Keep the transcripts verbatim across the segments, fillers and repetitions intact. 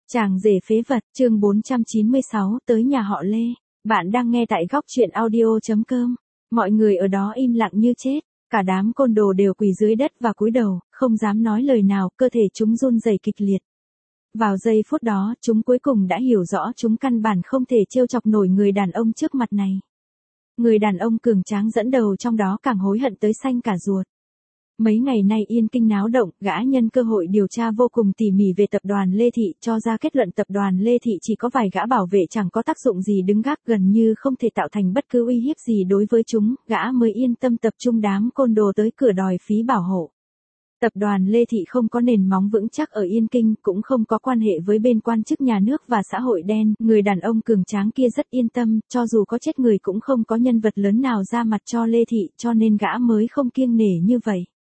Chàng rể phế vật, chương bốn trăm chín mươi sáu, tới nhà họ Lê. Bạn đang nghe tại góc truyện audio chấm com. Mọi người ở đó im lặng như chết, cả đám côn đồ đều quỳ dưới đất và cúi đầu, không dám nói lời nào, cơ thể chúng run rẩy kịch liệt. Vào giây phút đó, chúng cuối cùng đã hiểu rõ chúng căn bản không thể trêu chọc nổi người đàn ông trước mặt này. Người đàn ông cường tráng dẫn đầu trong đó càng hối hận tới xanh cả ruột. Mấy ngày nay Yên Kinh náo động, gã nhân cơ hội điều tra vô cùng tỉ mỉ về tập đoàn Lê Thị, cho ra kết luận tập đoàn Lê Thị chỉ có vài gã bảo vệ chẳng có tác dụng gì đứng gác, gần như không thể tạo thành bất cứ uy hiếp gì đối với chúng, gã mới yên tâm tập trung đám côn đồ tới cửa đòi phí bảo hộ. Tập đoàn Lê Thị không có nền móng vững chắc ở Yên Kinh, cũng không có quan hệ với bên quan chức nhà nước và xã hội đen, người đàn ông cường tráng kia rất yên tâm, cho dù có chết người cũng không có nhân vật lớn nào ra mặt cho Lê Thị, cho nên gã mới không kiêng nể như vậy.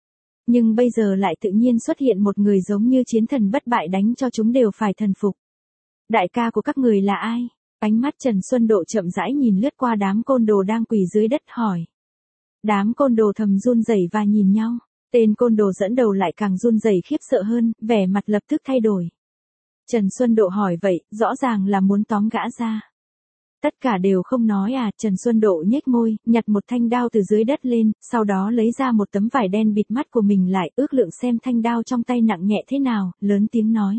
Nhưng bây giờ lại tự nhiên xuất hiện một người giống như chiến thần bất bại đánh cho chúng đều phải thần phục. Đại ca của các người là ai? Ánh mắt Trần Xuân Độ chậm rãi nhìn lướt qua đám côn đồ đang quỳ dưới đất hỏi. Đám côn đồ thầm run rẩy và nhìn nhau. Tên côn đồ dẫn đầu lại càng run rẩy khiếp sợ hơn, vẻ mặt lập tức thay đổi. Trần Xuân Độ hỏi vậy, rõ ràng là muốn tóm gã ra. Tất cả đều không nói à, Trần Xuân Độ nhếch môi, nhặt một thanh đao từ dưới đất lên, sau đó lấy ra một tấm vải đen bịt mắt của mình lại, ước lượng xem thanh đao trong tay nặng nhẹ thế nào, lớn tiếng nói.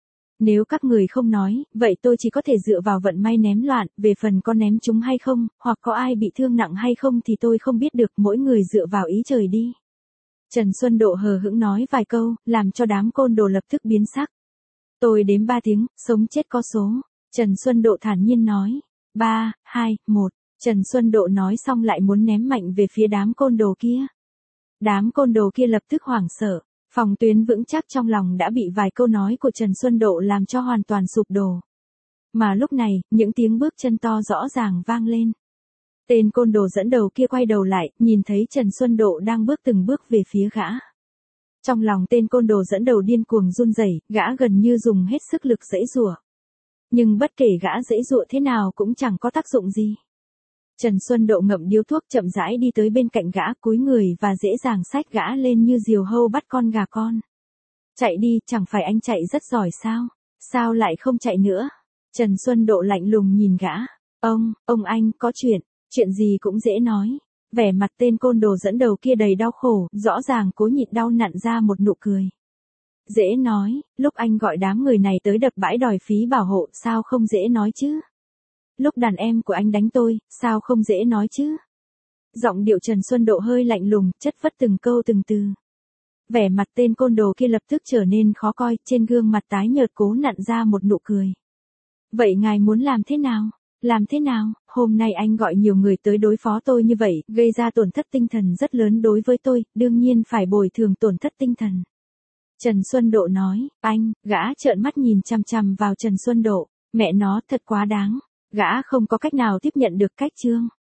Nếu các người không nói, vậy tôi chỉ có thể dựa vào vận may ném loạn, về phần có ném chúng hay không, hoặc có ai bị thương nặng hay không thì tôi không biết được, mỗi người dựa vào ý trời đi. Trần Xuân Độ hờ hững nói vài câu, làm cho đám côn đồ lập tức biến sắc. Tôi đếm ba tiếng, sống chết có số. Trần Xuân Độ thản nhiên nói. Ba, hai, một. Trần Xuân Độ nói xong lại muốn ném mạnh về phía đám côn đồ kia. Đám côn đồ kia lập tức hoảng sợ. Phòng tuyến vững chắc trong lòng đã bị vài câu nói của Trần Xuân Độ làm cho hoàn toàn sụp đổ. Mà lúc này, những tiếng bước chân to rõ ràng vang lên. Tên côn đồ dẫn đầu kia quay đầu lại, nhìn thấy Trần Xuân Độ đang bước từng bước về phía gã. Trong lòng tên côn đồ dẫn đầu điên cuồng run rẩy, gã gần như dùng hết sức lực giãy giụa. Nhưng bất kể gã giãy giụa thế nào cũng chẳng có tác dụng gì. Trần Xuân Độ ngậm điếu thuốc chậm rãi đi tới bên cạnh gã, cúi người và dễ dàng xách gã lên như diều hâu bắt con gà con. Chạy đi, chẳng phải anh chạy rất giỏi sao? Sao lại không chạy nữa? Trần Xuân Độ lạnh lùng nhìn gã. Ông, ông anh, có chuyện, chuyện gì cũng dễ nói. Vẻ mặt tên côn đồ dẫn đầu kia đầy đau khổ, rõ ràng cố nhịn đau nặn ra một nụ cười. Dễ nói, lúc anh gọi đám người này tới đập bãi đòi phí bảo hộ, sao không dễ nói chứ? Lúc đàn em của anh đánh tôi, sao không dễ nói chứ? Giọng điệu Trần Xuân Độ hơi lạnh lùng, chất vất từng câu từng từ. Vẻ mặt tên côn đồ kia lập tức trở nên khó coi, trên gương mặt tái nhợt cố nặn ra một nụ cười. Vậy ngài muốn làm thế nào? Làm thế nào? Hôm nay anh gọi nhiều người tới đối phó tôi như vậy, gây ra tổn thất tinh thần rất lớn đối với tôi, đương nhiên phải bồi thường tổn thất tinh thần. Trần Xuân Độ nói, anh, gã trợn mắt nhìn chằm chằm vào Trần Xuân Độ, mẹ nó thật quá đáng, gã không có cách nào tiếp nhận được cách chương.